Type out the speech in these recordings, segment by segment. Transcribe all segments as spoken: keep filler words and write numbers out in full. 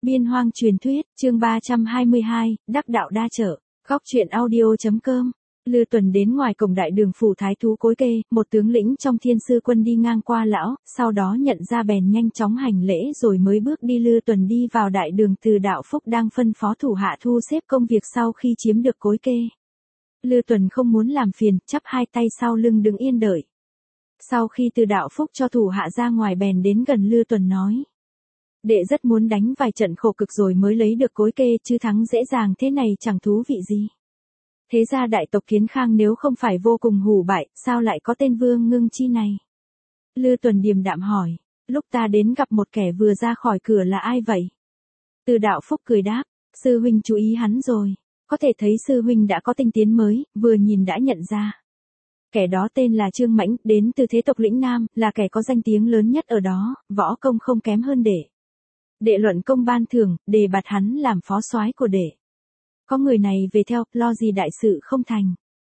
Biên Hoang truyền thuyết, chương ba trăm hai mươi hai, đắc đạo đa trợ, góc truyện audio.com. Lư Tuần đến ngoài cổng đại đường phủ thái thú cối kê, một tướng lĩnh trong Thiên Sư quân đi ngang qua lão, sau đó nhận ra bèn nhanh chóng hành lễ rồi mới bước đi. Lư Tuần đi vào đại đường, Từ Đạo Phúc đang phân phó thủ hạ thu xếp công việc sau khi chiếm được cối kê. Lư Tuần không muốn làm phiền, chắp hai tay sau lưng đứng yên đợi. Sau khi Từ Đạo Phúc cho thủ hạ ra ngoài bèn đến gần Lư Tuần nói: đệ rất muốn đánh vài trận khổ cực rồi mới lấy được cối kê, chứ thắng dễ dàng thế này chẳng thú vị gì. Thế ra đại tộc Kiến Khang nếu không phải vô cùng hủ bại, sao lại có tên Vương Ngưng Chi này? Lư Tuần điềm đạm hỏi: lúc ta đến gặp một kẻ vừa ra khỏi cửa là ai vậy? Từ Đạo Phúc cười đáp: sư huynh chú ý hắn rồi. Có thể thấy sư huynh đã có tinh tiến mới, vừa nhìn đã nhận ra. Kẻ đó tên là Trương Mãnh, đến từ thế tộc lĩnh Nam, là kẻ có danh tiếng lớn nhất ở đó, võ công không kém hơn đệ. Đệ luận công ban thưởng, đề bạt hắn làm phó soái của đệ. Có người này về theo, lo gì đại sự không thành.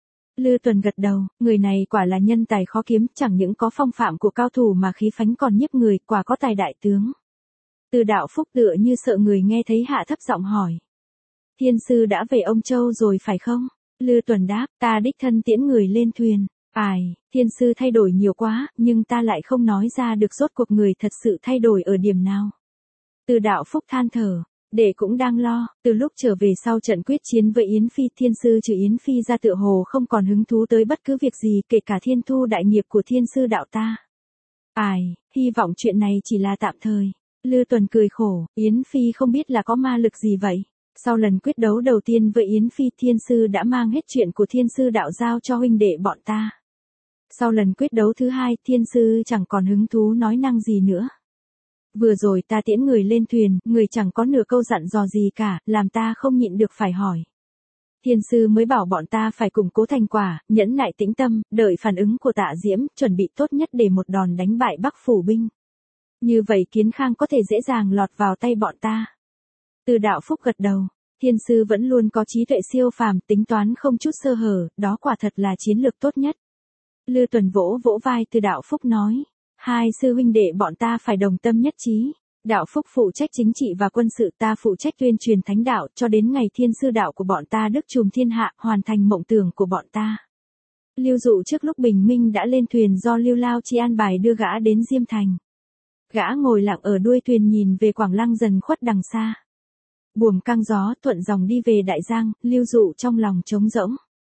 Lư Tuần gật đầu, người này quả là nhân tài khó kiếm, chẳng những có phong phạm của cao thủ mà khí phách còn nhiếp người, quả có tài đại tướng. Từ Đạo Phúc tựa như sợ người nghe thấy hạ thấp giọng hỏi: Thiên sư đã về Ông Châu rồi phải không? Lư Tuần đáp: ta đích thân tiễn người lên thuyền. Ai, thiên sư thay đổi nhiều quá, nhưng ta lại không nói ra được rốt cuộc người thật sự thay đổi ở điểm nào. Từ Đạo Phúc than thở: đệ cũng đang lo, từ lúc trở về sau trận quyết chiến với Yến Phi, thiên sư trừ Yến Phi ra tựa hồ không còn hứng thú tới bất cứ việc gì, kể cả thiên thu đại nghiệp của thiên sư đạo ta. Ai, hy vọng chuyện này chỉ là tạm thời. Lư Tuần cười khổ: Yến Phi không biết là có ma lực gì vậy. Sau lần quyết đấu đầu tiên với Yến Phi, thiên sư đã mang hết chuyện của thiên sư đạo giao cho huynh đệ bọn ta. Sau lần quyết đấu thứ hai, thiên sư chẳng còn hứng thú nói năng gì nữa. Vừa rồi ta tiễn người lên thuyền, người chẳng có nửa câu dặn dò gì cả, làm ta không nhịn được phải hỏi. Thiên sư mới bảo bọn ta phải củng cố thành quả, nhẫn nại tĩnh tâm, đợi phản ứng của Tạ Diễm, chuẩn bị tốt nhất để một đòn đánh bại Bắc phủ binh. Như vậy Kiến Khang có thể dễ dàng lọt vào tay bọn ta. Từ Đạo Phúc gật đầu: thiên sư vẫn luôn có trí tuệ siêu phàm, tính toán không chút sơ hở, đó quả thật là chiến lược tốt nhất. Lư Tuần vỗ vỗ vai Từ Đạo Phúc nói: hai sư huynh đệ bọn ta phải đồng tâm nhất trí. Đạo Phúc phụ trách chính trị và quân sự, ta phụ trách tuyên truyền thánh đạo, cho đến ngày thiên sư đạo của bọn ta đức trùm thiên hạ, hoàn thành mộng tưởng của bọn ta. Lưu Dụ trước lúc bình minh đã lên thuyền do Lưu Lao Chi an bài đưa gã đến Diêm Thành. Gã ngồi lặng ở đuôi thuyền nhìn về Quảng Lăng dần khuất đằng xa. Buồm căng gió thuận dòng đi về Đại Giang, Lưu Dụ trong lòng trống rỗng.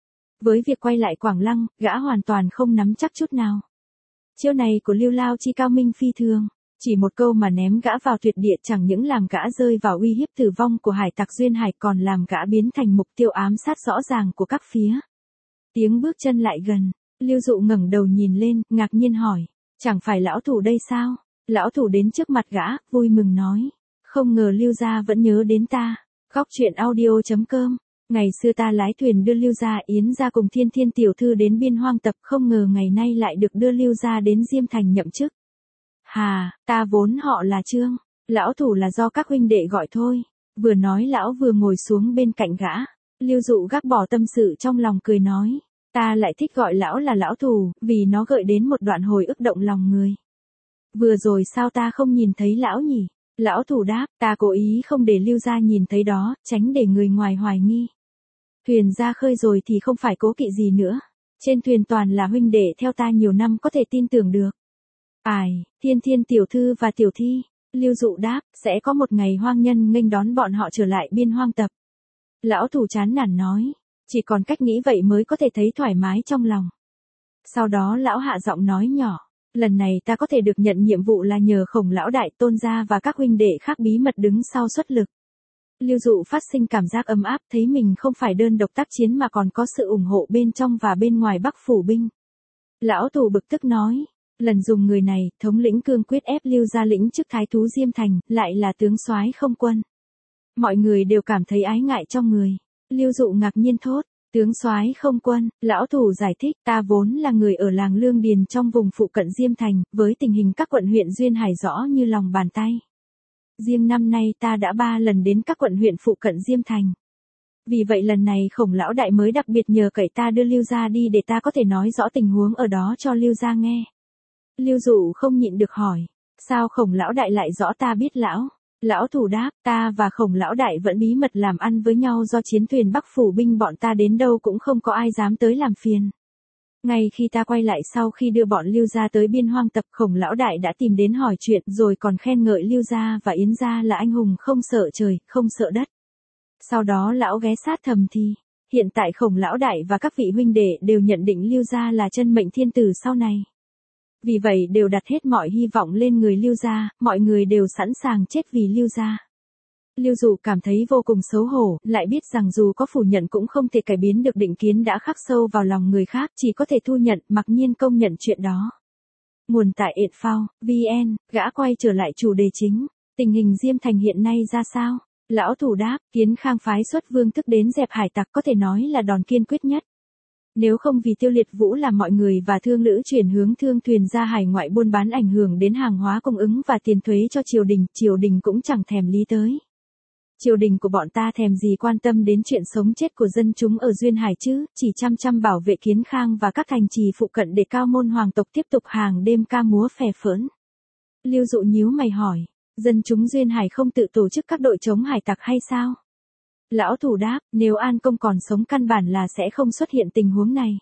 Với việc quay lại Quảng Lăng, gã hoàn toàn không nắm chắc chút nào. Chiêu này của Lưu Lao Chi cao minh phi thường, chỉ một câu mà ném gã vào tuyệt địa, chẳng những làm gã rơi vào uy hiếp tử vong của hải tặc duyên hải, còn làm gã biến thành mục tiêu ám sát rõ ràng của các phía. Tiếng bước chân lại gần, Lưu Dụ ngẩng đầu nhìn lên, ngạc nhiên hỏi: chẳng phải lão thủ đây sao? Lão thủ đến trước mặt gã, vui mừng nói: không ngờ Lưu gia vẫn nhớ đến ta. Góc truyện audio.com. Ngày xưa ta lái thuyền đưa Lưu gia, Yến gia cùng Thiên Thiên tiểu thư đến Biên Hoang tập, không ngờ ngày nay lại được đưa Lưu gia đến Diêm Thành nhậm chức. Hà, ta vốn họ là Trương, lão thủ là do các huynh đệ gọi thôi. Vừa nói lão vừa ngồi xuống bên cạnh gã. Lưu Dụ gác bỏ tâm sự trong lòng cười nói: ta lại thích gọi lão là lão thủ, vì nó gợi đến một đoạn hồi ức động lòng người. Vừa rồi sao ta không nhìn thấy lão nhỉ? Lão thủ đáp: ta cố ý không để Lưu gia nhìn thấy đó, tránh để người ngoài hoài nghi. Thuyền ra khơi rồi thì không phải cố kỵ gì nữa. Trên thuyền toàn là huynh đệ theo ta nhiều năm, có thể tin tưởng được. Ai, Thiên Thiên tiểu thư và tiểu thi. Lưu Dụ đáp: sẽ có một ngày hoang nhân nghênh đón bọn họ trở lại Biên Hoang tập. Lão thủ chán nản nói: chỉ còn cách nghĩ vậy mới có thể thấy thoải mái trong lòng. Sau đó lão hạ giọng nói nhỏ: lần này ta có thể được nhận nhiệm vụ là nhờ Khổng lão đại, Tôn gia và các huynh đệ khác bí mật đứng sau xuất lực. Lưu Dụ phát sinh cảm giác ấm áp, thấy mình không phải đơn độc tác chiến mà còn có sự ủng hộ bên trong và bên ngoài Bắc phủ binh. Lão thủ bực tức nói: lần dùng người này, thống lĩnh cương quyết ép Lưu gia lĩnh chức thái thú Diêm Thành, lại là tướng soái không quân. Mọi người đều cảm thấy ái ngại trong người. Lưu Dụ ngạc nhiên thốt: tướng soái không quân? Lão thủ giải thích: ta vốn là người ở làng Lương Điền trong vùng phụ cận Diêm Thành, với tình hình các quận huyện duyên hải rõ như lòng bàn tay. Riêng năm nay ta đã ba lần đến các quận huyện phụ cận Diêm Thành. Vì vậy lần này Khổng lão đại mới đặc biệt nhờ cậy ta đưa Lưu gia đi để ta có thể nói rõ tình huống ở đó cho Lưu gia nghe. Lưu Dụ không nhịn được hỏi: sao Khổng lão đại lại rõ ta biết lão? Lão thủ đáp, ta và Khổng lão đại vẫn bí mật làm ăn với nhau do chiến thuyền Bắc phủ binh bọn ta đến đâu cũng không có ai dám tới làm phiền. Ngay khi ta quay lại sau khi đưa bọn Lưu gia tới biên hoang tập, Khổng lão đại đã tìm đến hỏi chuyện rồi còn khen ngợi Lưu gia và Yến gia là anh hùng không sợ trời, không sợ đất. Sau đó lão ghé sát thầm thì, hiện tại Khổng lão đại và các vị huynh đệ đều nhận định Lưu gia là chân mệnh thiên tử sau này. Vì vậy đều đặt hết mọi hy vọng lên người Lưu gia, mọi người đều sẵn sàng chết vì Lưu gia. Lưu Dụ cảm thấy vô cùng xấu hổ, lại biết rằng dù có phủ nhận cũng không thể cải biến được định kiến đã khắc sâu vào lòng người khác, chỉ có thể thu nhận, mặc nhiên công nhận chuyện đó. Nguồn tại ện phao, vn, gã quay trở lại chủ đề chính. Tình hình Diêm Thành hiện nay ra sao? Lão thủ đáp, Kiến Khang phái xuất vương thức đến dẹp hải tặc có thể nói là đòn kiên quyết nhất. Nếu không vì Tiêu Liệt Vũ làm mọi người và thương lữ chuyển hướng thương thuyền ra hải ngoại buôn bán ảnh hưởng đến hàng hóa cung ứng và tiền thuế cho triều đình, triều đình cũng chẳng thèm lý tới. Triều đình của bọn ta thèm gì quan tâm đến chuyện sống chết của dân chúng ở Duyên Hải chứ, chỉ chăm chăm bảo vệ Kiến Khang và các thành trì phụ cận để cao môn hoàng tộc tiếp tục hàng đêm ca múa phè phỡn. Lưu Dụ nhíu mày hỏi, dân chúng Duyên Hải không tự tổ chức các đội chống hải tặc hay sao? Lão thủ đáp, nếu An Công còn sống căn bản là sẽ không xuất hiện tình huống này.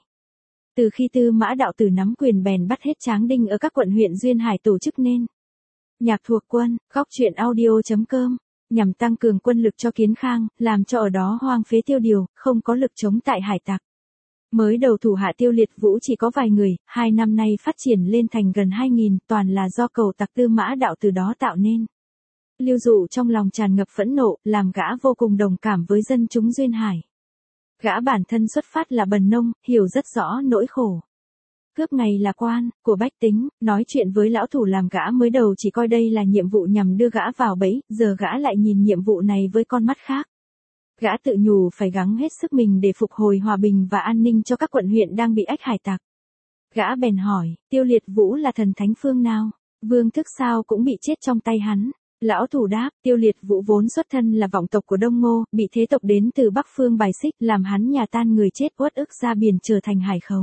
Từ khi Tư Mã đạo tử nắm quyền bèn bắt hết tráng đinh ở các quận huyện Duyên Hải tổ chức nên. Nhạc thuộc quân, góc truyện audio chấm com, nhằm tăng cường quân lực cho Kiến Khang, làm cho ở đó hoang phế tiêu điều, không có lực chống tại hải tặc. Mới đầu thủ hạ Tiêu Liệt Vũ chỉ có vài người, hai năm nay phát triển lên thành gần hai nghìn, toàn là do cầu tặc Tư Mã đạo từ đó tạo nên. Lưu Dụ trong lòng tràn ngập phẫn nộ, làm gã vô cùng đồng cảm với dân chúng Duyên Hải. Gã bản thân xuất phát là bần nông, hiểu rất rõ nỗi khổ. Cướp ngày là quan, của bách tính, nói chuyện với lão thủ làm gã mới đầu chỉ coi đây là nhiệm vụ nhằm đưa gã vào bẫy, giờ gã lại nhìn nhiệm vụ này với con mắt khác. Gã tự nhủ phải gắng hết sức mình để phục hồi hòa bình và an ninh cho các quận huyện đang bị ách hải tặc. Gã bèn hỏi, Tiêu Liệt Vũ là thần thánh phương nào? Vương thức sao cũng bị chết trong tay hắn? Lão thủ đáp, Tiêu Liệt Vũ vốn xuất thân là vọng tộc của Đông Ngô, bị thế tộc đến từ Bắc Phương bài xích, làm hắn nhà tan người chết uất ức ra biển trở thành hải khấu.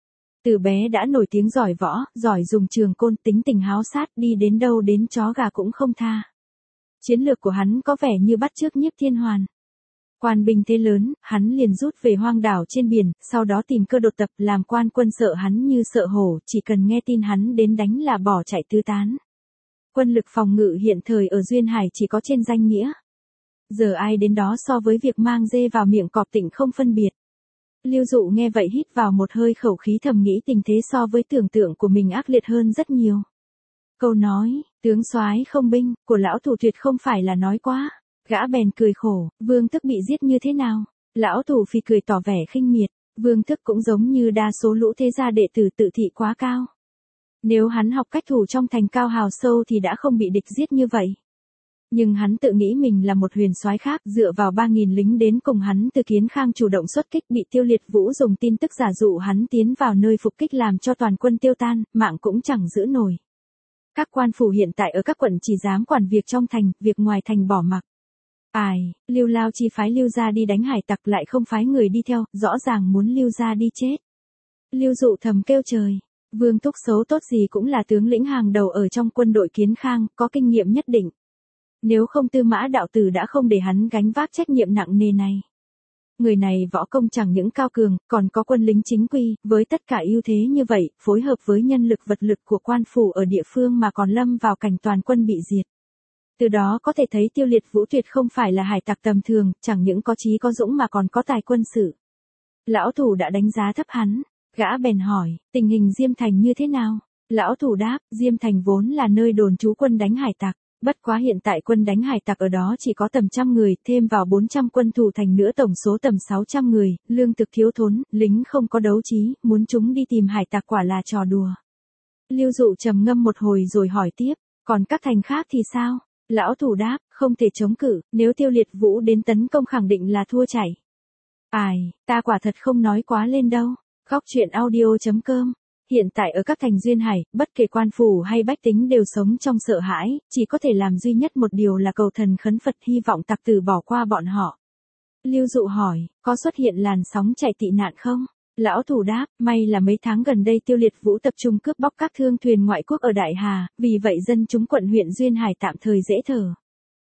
Từ bé đã nổi tiếng giỏi võ, giỏi dùng trường côn, tính tình háo sát, đi đến đâu đến chó gà cũng không tha. Chiến lược của hắn có vẻ như bắt chước Nhiếp Thiên Hoàn. Quan binh thế lớn, hắn liền rút về hoang đảo trên biển, sau đó tìm cơ đột tập, làm quan quân sợ hắn như sợ hổ, chỉ cần nghe tin hắn đến đánh là bỏ chạy tứ tán. Quân lực phòng ngự hiện thời ở Duyên Hải chỉ có trên danh nghĩa. Giờ ai đến đó so với việc mang dê vào miệng cọp tịnh không phân biệt. Lưu Dụ nghe vậy hít vào một hơi khẩu khí thầm nghĩ tình thế so với tưởng tượng của mình ác liệt hơn rất nhiều. Câu nói, tướng soái không binh, của lão thủ tuyệt không phải là nói quá. Gã bèn cười khổ, Vương Thức bị giết như thế nào? Lão thủ phì cười tỏ vẻ khinh miệt, Vương Thức cũng giống như đa số lũ thế gia đệ tử tự thị quá cao. Nếu hắn học cách thủ trong thành cao hào sâu thì đã không bị địch giết như vậy. Nhưng hắn tự nghĩ mình là một huyền soái khác, dựa vào ba nghìn lính đến cùng hắn từ Kiến Khang chủ động xuất kích, bị Tiêu Liệt Vũ dùng tin tức giả dụ hắn tiến vào nơi phục kích làm cho toàn quân tiêu tan, mạng cũng chẳng giữ nổi. Các quan phủ hiện tại ở các quận chỉ dám quản việc trong thành, việc ngoài thành bỏ mặc. Ai, Lưu Lao chi phái Lưu gia đi đánh hải tặc lại không phái người đi theo, rõ ràng muốn Lưu gia đi chết. Lưu Dụ thầm kêu trời, Vương Thúc xấu tốt gì cũng là tướng lĩnh hàng đầu ở trong quân đội Kiến Khang, có kinh nghiệm nhất định. Nếu không Tư Mã đạo tử đã không để hắn gánh vác trách nhiệm nặng nề này. Người này võ công chẳng những cao cường, còn có quân lính chính quy, với tất cả ưu thế như vậy, phối hợp với nhân lực vật lực của quan phủ ở địa phương mà còn lâm vào cảnh toàn quân bị diệt. Từ đó có thể thấy Tiêu Liệt Vũ tuyệt không phải là hải tặc tầm thường, chẳng những có trí có dũng mà còn có tài quân sự. Lão thủ đã đánh giá thấp hắn, gã bèn hỏi, tình hình Diêm Thành như thế nào? Lão thủ đáp, Diêm Thành vốn là nơi đồn trú quân đánh hải tặc. Bất quá hiện tại quân đánh hải tặc ở đó chỉ có tầm trăm người, thêm vào bốn trăm quân thủ thành nữa tổng số tầm sáu trăm người, lương thực thiếu thốn, lính không có đấu trí, muốn chúng đi tìm hải tặc quả là trò đùa. Lưu Dụ trầm ngâm một hồi rồi hỏi tiếp, còn các thành khác thì sao? Lão thủ đáp, không thể chống cự, nếu Tiêu Liệt Vũ đến tấn công khẳng định là thua chảy. Ai, ta quả thật không nói quá lên đâu. Góc truyện audio chấm com. Hiện tại ở các thành Duyên Hải, bất kể quan phủ hay bách tính đều sống trong sợ hãi, chỉ có thể làm duy nhất một điều là cầu thần khấn Phật hy vọng tặc tử bỏ qua bọn họ. Lưu Dụ hỏi, có xuất hiện làn sóng chạy tị nạn không? Lão thủ đáp, may là mấy tháng gần đây Tiêu Liệt Vũ tập trung cướp bóc các thương thuyền ngoại quốc ở Đại Hà, vì vậy dân chúng quận huyện Duyên Hải tạm thời dễ thở.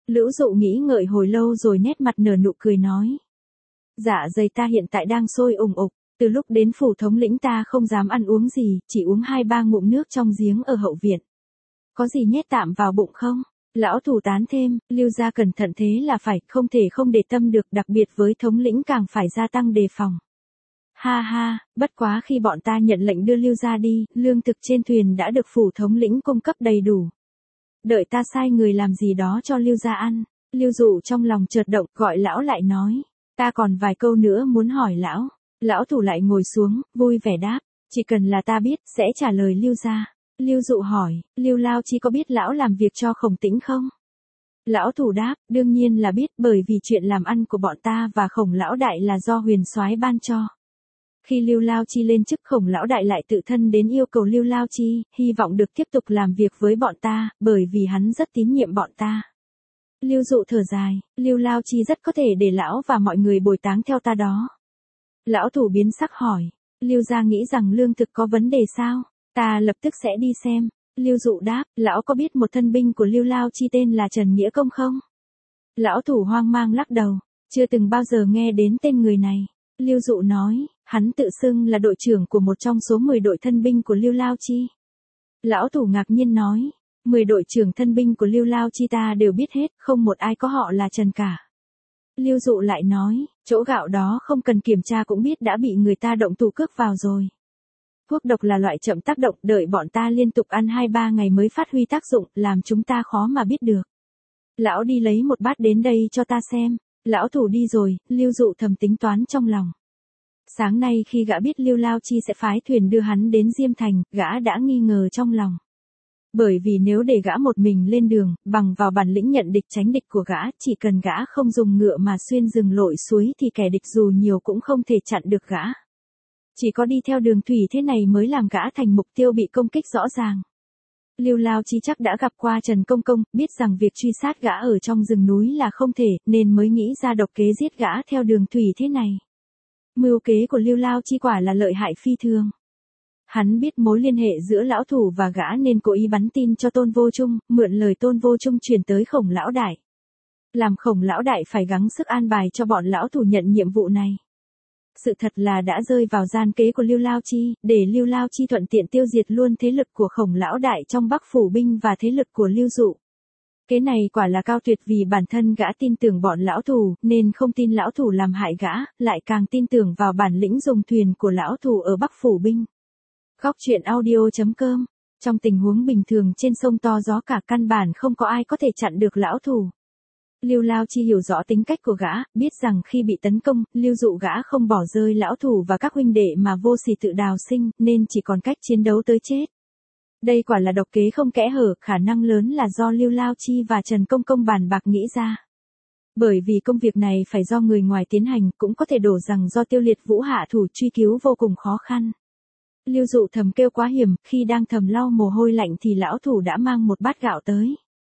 Lữ Dụ nghĩ ngợi hồi lâu rồi nét mặt nở nụ cười nói. Dạ dày ta hiện tại đang sôi ủng ục, từ lúc đến phủ thống lĩnh ta không dám ăn uống gì, chỉ uống hai ba ngụm nước trong giếng ở hậu viện. Có gì nhét tạm vào bụng không? Lão thủ tán thêm, Lưu gia cẩn thận thế là phải, không thể không để tâm được, đặc biệt với thống lĩnh càng phải gia tăng đề phòng. Ha ha, bất quá khi bọn ta nhận lệnh đưa Lưu gia đi, lương thực trên thuyền đã được phủ thống lĩnh cung cấp đầy đủ. Đợi ta sai người làm gì đó cho Lưu gia ăn. Lưu Dụ trong lòng chợt động, gọi lão lại nói. Ta còn vài câu nữa muốn hỏi lão. Lão thủ lại ngồi xuống, vui vẻ đáp. Chỉ cần là ta biết, sẽ trả lời Lưu gia. Lưu Dụ hỏi, Lưu Lao Chi có biết lão làm việc cho Khổng Tĩnh không? Lão thủ đáp, đương nhiên là biết, bởi vì chuyện làm ăn của bọn ta và Khổng lão đại là do huyền soái ban cho. Khi Lưu Lao Chi lên chức, Khổng lão đại lại tự thân đến yêu cầu Lưu Lao Chi, hy vọng được tiếp tục làm việc với bọn ta, bởi vì hắn rất tín nhiệm bọn ta. Lưu Dụ thở dài, Lưu Lao Chi rất có thể để lão và mọi người bồi táng theo ta đó. Lão thủ biến sắc hỏi, Lưu gia nghĩ rằng lương thực có vấn đề sao? Ta lập tức sẽ đi xem. Lưu Dụ đáp, lão có biết một thân binh của Lưu Lao Chi tên là Trần Nghĩa Công không? Lão thủ hoang mang lắc đầu, chưa từng bao giờ nghe đến tên người này. Lưu Dụ nói, hắn tự xưng là đội trưởng của một trong số mười đội thân binh của Lưu Lao Chi. Lão thủ ngạc nhiên nói, mười đội trưởng thân binh của Lưu Lao Chi ta đều biết hết, không một ai có họ là Trần cả. Lưu Dụ lại nói, chỗ gạo đó không cần kiểm tra cũng biết đã bị người ta động thủ cướp vào rồi. Thuốc độc là loại chậm tác động, đợi bọn ta liên tục ăn hai ba ngày mới phát huy tác dụng, làm chúng ta khó mà biết được. Lão đi lấy một bát đến đây cho ta xem. Lão thủ đi rồi, Lưu Dụ thầm tính toán trong lòng. Sáng nay khi gã biết Lưu Lao Chi sẽ phái thuyền đưa hắn đến Diêm Thành, gã đã nghi ngờ trong lòng. Bởi vì nếu để gã một mình lên đường, bằng vào bản lĩnh nhận địch tránh địch của gã, chỉ cần gã không dùng ngựa mà xuyên rừng lội suối thì kẻ địch dù nhiều cũng không thể chặn được gã. Chỉ có đi theo đường thủy thế này mới làm gã thành mục tiêu bị công kích rõ ràng. Lưu Lao Chi chắc đã gặp qua Trần Công Công, biết rằng việc truy sát gã ở trong rừng núi là không thể, nên mới nghĩ ra độc kế giết gã theo đường thủy thế này. Mưu kế của Lưu Lao Chi quả là lợi hại phi thường. Hắn biết mối liên hệ giữa lão thủ và gã nên cố ý bắn tin cho Tôn Vô Trung, mượn lời Tôn Vô Trung truyền tới Khổng lão đại. Làm Khổng lão đại phải gắng sức an bài cho bọn lão thủ nhận nhiệm vụ này. Sự thật là đã rơi vào gian kế của Lưu Lao Chi, để Lưu Lao Chi thuận tiện tiêu diệt luôn thế lực của Khổng lão đại trong Bắc phủ binh và thế lực của Lưu Dụ. Kế này quả là cao tuyệt, vì bản thân gã tin tưởng bọn lão thủ, nên không tin lão thủ làm hại gã, lại càng tin tưởng vào bản lĩnh dùng thuyền của lão thủ ở Bắc phủ binh. Góc truyện audio chấm com. Trong tình huống bình thường trên sông to gió cả, căn bản không có ai có thể chặn được lão thủ. Lưu Lao Chi hiểu rõ tính cách của gã, biết rằng khi bị tấn công, Lưu Dụ gã không bỏ rơi lão thủ và các huynh đệ mà vô sỉ tự đào sinh, nên chỉ còn cách chiến đấu tới chết. Đây quả là độc kế không kẽ hở, khả năng lớn là do Lưu Lao Chi và Trần Công Công bàn bạc nghĩ ra. Bởi vì công việc này phải do người ngoài tiến hành, cũng có thể đổ rằng do Tiêu Liệt Vũ hạ thủ truy cứu vô cùng khó khăn. Lưu Dụ thầm kêu quá hiểm, khi đang thầm lau mồ hôi lạnh thì lão thủ đã mang một bát gạo tới.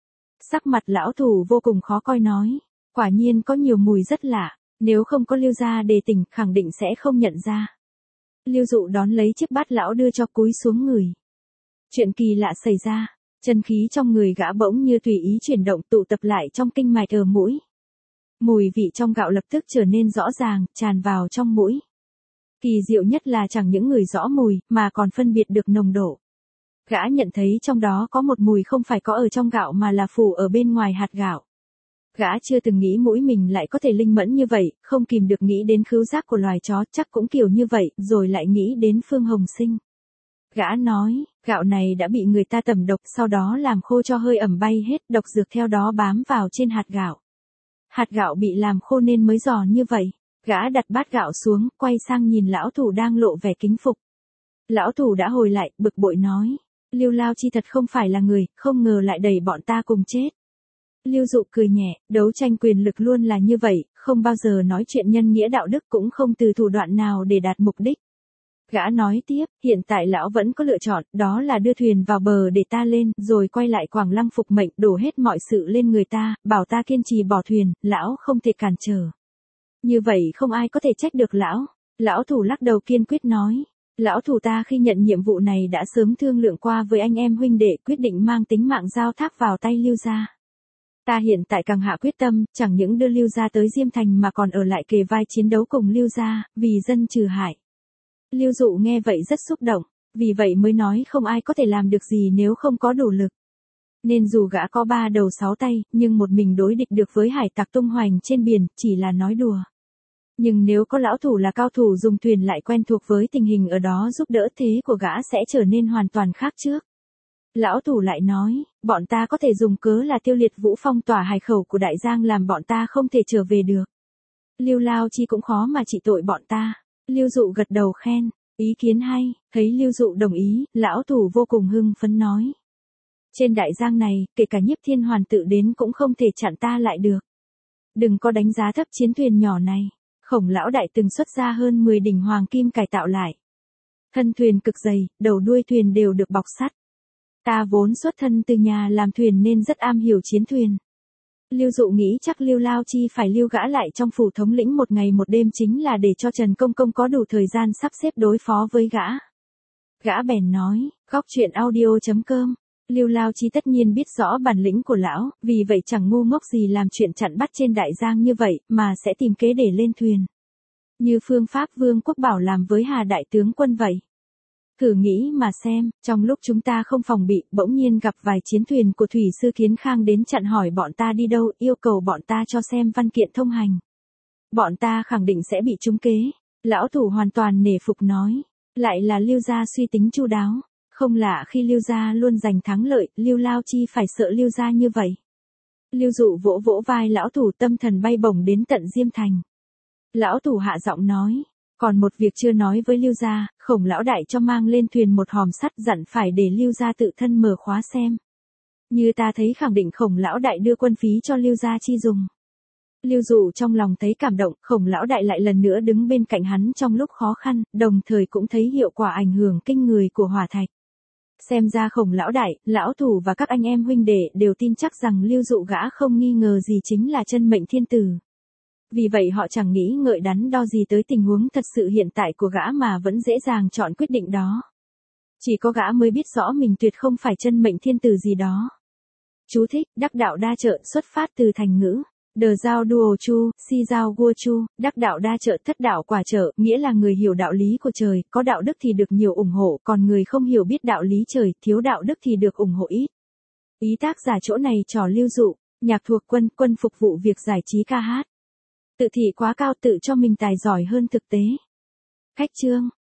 Sắc mặt lão thủ vô cùng khó coi nói, quả nhiên có nhiều mùi rất lạ, nếu không có Lưu gia đề tỉnh khẳng định sẽ không nhận ra. Lưu Dụ đón lấy chiếc bát lão đưa cho, cúi xuống ngửi. Chuyện kỳ lạ xảy ra, chân khí trong người gã bỗng như tùy ý chuyển động, tụ tập lại trong kinh mạch ở mũi. Mùi vị trong gạo lập tức trở nên rõ ràng, tràn vào trong mũi. Kỳ diệu nhất là chẳng những ngửi rõ mùi, mà còn phân biệt được nồng độ. Gã nhận thấy trong đó có một mùi không phải có ở trong gạo mà là phủ ở bên ngoài hạt gạo. Gã chưa từng nghĩ mũi mình lại có thể linh mẫn như vậy, không kìm được nghĩ đến khứu giác của loài chó, chắc cũng kiểu như vậy, rồi lại nghĩ đến Phương Hồng Sinh. Gã nói, gạo này đã bị người ta tẩm độc, sau đó làm khô cho hơi ẩm bay hết, độc dược theo đó bám vào trên hạt gạo. Hạt gạo bị làm khô nên mới giòn như vậy. Gã đặt bát gạo xuống, quay sang nhìn lão thủ đang lộ vẻ kính phục. Lão thủ đã hồi lại, bực bội nói, Lưu Lao Chi thật không phải là người, không ngờ lại đẩy bọn ta cùng chết. Lưu Dụ cười nhẹ, đấu tranh quyền lực luôn là như vậy, không bao giờ nói chuyện nhân nghĩa đạo đức, cũng không từ thủ đoạn nào để đạt mục đích. Gã nói tiếp, hiện tại lão vẫn có lựa chọn, đó là đưa thuyền vào bờ để ta lên, rồi quay lại Quảng Lăng phục mệnh, đổ hết mọi sự lên người ta, bảo ta kiên trì bỏ thuyền, lão không thể cản trở. Như vậy không ai có thể trách được lão. Lão thủ lắc đầu kiên quyết nói, lão thủ ta khi nhận nhiệm vụ này đã sớm thương lượng qua với anh em huynh đệ, quyết định mang tính mạng giao thác vào tay Lưu gia. Ta hiện tại càng hạ quyết tâm, chẳng những đưa Lưu gia tới Diêm Thành mà còn ở lại kề vai chiến đấu cùng Lưu gia, vì dân trừ hại. Lưu Dụ nghe vậy rất xúc động, vì vậy mới nói không ai có thể làm được gì nếu không có đủ lực. Nên dù gã có ba đầu sáu tay, nhưng một mình đối địch được với hải tặc tung hoành trên biển, chỉ là nói đùa. Nhưng nếu có lão thủ là cao thủ dùng thuyền lại quen thuộc với tình hình ở đó giúp đỡ, thế của gã sẽ trở nên hoàn toàn khác trước. Lão thủ lại nói, bọn ta có thể dùng cớ là Tiêu Liệt Vũ phong tỏa hải khẩu của Đại Giang làm bọn ta không thể trở về được. Lưu Lao Chi cũng khó mà trị tội bọn ta. Lưu Dụ gật đầu khen, ý kiến hay, thấy Lưu Dụ đồng ý, lão thủ vô cùng hưng phấn nói. Trên Đại Giang này, kể cả Nhiếp Thiên Hoàn tự đến cũng không thể chặn ta lại được. Đừng có đánh giá thấp chiến thuyền nhỏ này. Khổng lão đại từng xuất ra hơn mười đỉnh hoàng kim cải tạo lại. Thân thuyền cực dày, đầu đuôi thuyền đều được bọc sắt. Ta vốn xuất thân từ nhà làm thuyền nên rất am hiểu chiến thuyền. Lưu Dụ nghĩ chắc Lưu Lao Chi phải lưu gã lại trong phủ thống lĩnh một ngày một đêm chính là để cho Trần Công Công có đủ thời gian sắp xếp đối phó với gã. Gã bèn nói, góc truyện audio chấm com. Lưu Lao Chi tất nhiên biết rõ bản lĩnh của lão, vì vậy chẳng ngu ngốc gì làm chuyện chặn bắt trên Đại Giang như vậy, mà sẽ tìm kế để lên thuyền. Như phương pháp Vương Quốc Bảo làm với Hà Đại Tướng Quân vậy. Thử nghĩ mà xem, trong lúc chúng ta không phòng bị, bỗng nhiên gặp vài chiến thuyền của Thủy Sư Kiến Khang đến chặn hỏi bọn ta đi đâu, yêu cầu bọn ta cho xem văn kiện thông hành. Bọn ta khẳng định sẽ bị trúng kế. Lão thủ hoàn toàn nể phục nói. Lại là Lưu gia suy tính chu đáo. Không lạ khi Lưu gia luôn giành thắng lợi, Lưu Lao Chi phải sợ Lưu gia như vậy. Lưu Dụ vỗ vỗ vai lão thủ, tâm thần bay bổng đến tận Diêm Thành. Lão thủ hạ giọng nói, còn một việc chưa nói với Lưu gia, Khổng lão đại cho mang lên thuyền một hòm sắt, dặn phải để Lưu gia tự thân mở khóa xem. Như ta thấy khẳng định Khổng lão đại đưa quân phí cho Lưu gia chi dùng. Lưu Dụ trong lòng thấy cảm động, Khổng lão đại lại lần nữa đứng bên cạnh hắn trong lúc khó khăn, đồng thời cũng thấy hiệu quả ảnh hưởng kinh người của hỏa thạch. Xem ra Khổng lão đại, lão thủ và các anh em huynh đệ đều tin chắc rằng Lưu Dụ gã không nghi ngờ gì chính là chân mệnh thiên tử. Vì vậy họ chẳng nghĩ ngợi đắn đo gì tới tình huống thật sự hiện tại của gã mà vẫn dễ dàng chọn quyết định đó. Chỉ có gã mới biết rõ mình tuyệt không phải chân mệnh thiên tử gì đó. Chú thích, đắc đạo đa trợ xuất phát từ thành ngữ. Đờ giao đuồ chu, si giao gua chu, đắc đạo đa trợ thất đạo quả trợ, nghĩa là người hiểu đạo lý của trời, có đạo đức thì được nhiều ủng hộ, còn người không hiểu biết đạo lý trời, thiếu đạo đức thì được ủng hộ ít. Ý tác giả chỗ này trò Lưu Dụ, nhạc thuộc quân, quân phục vụ việc giải trí ca hát. Tự thị quá cao, tự cho mình tài giỏi hơn thực tế. Khách chương.